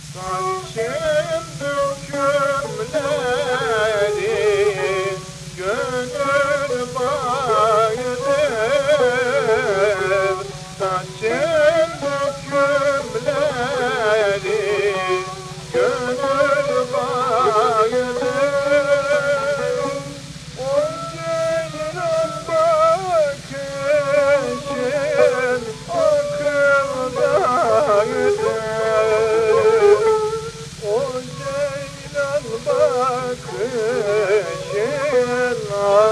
Saçım dökümleri gönül bağıdır. Saçım dökümleri gönül bağıdır. O ceylan bakışın akıldadır. O ceylan bakışın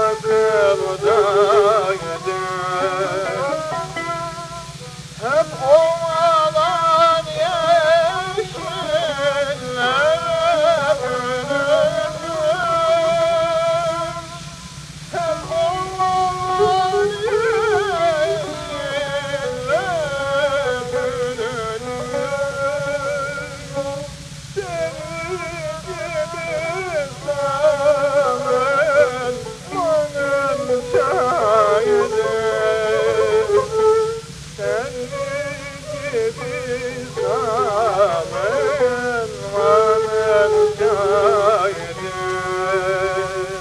akıldadır. Hep ovalar yeşiller bürünmüş. Hep ovalar yeşiller bürünmüş. Senin gibi zalim manın çayıdır. Senin gibi zalim manın çayıdır.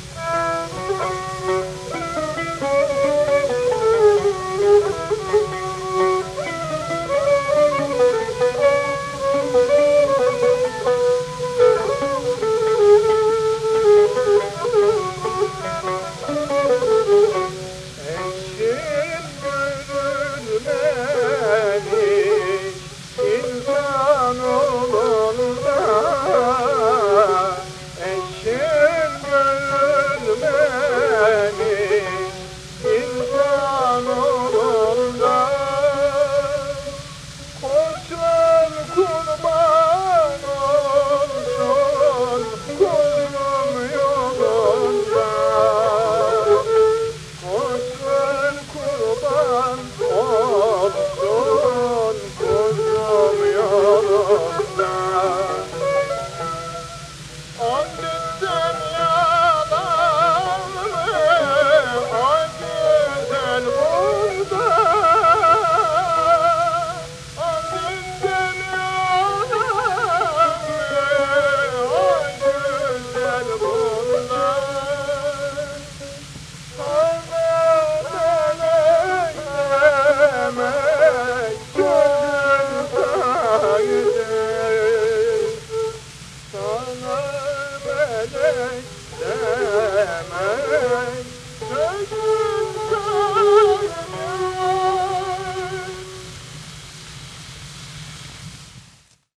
Eşin görülmemiş insanoğlunda. Eşin görülmemiş insanoğlunda. Koçlar kurban olsun kuzum yolunda. Koçlar kurban olsun kuzum yolunda. On günden yalan mı, on güzel burada. On günden yalan mı, on güzel burada. Sana demek gönül sayıdır.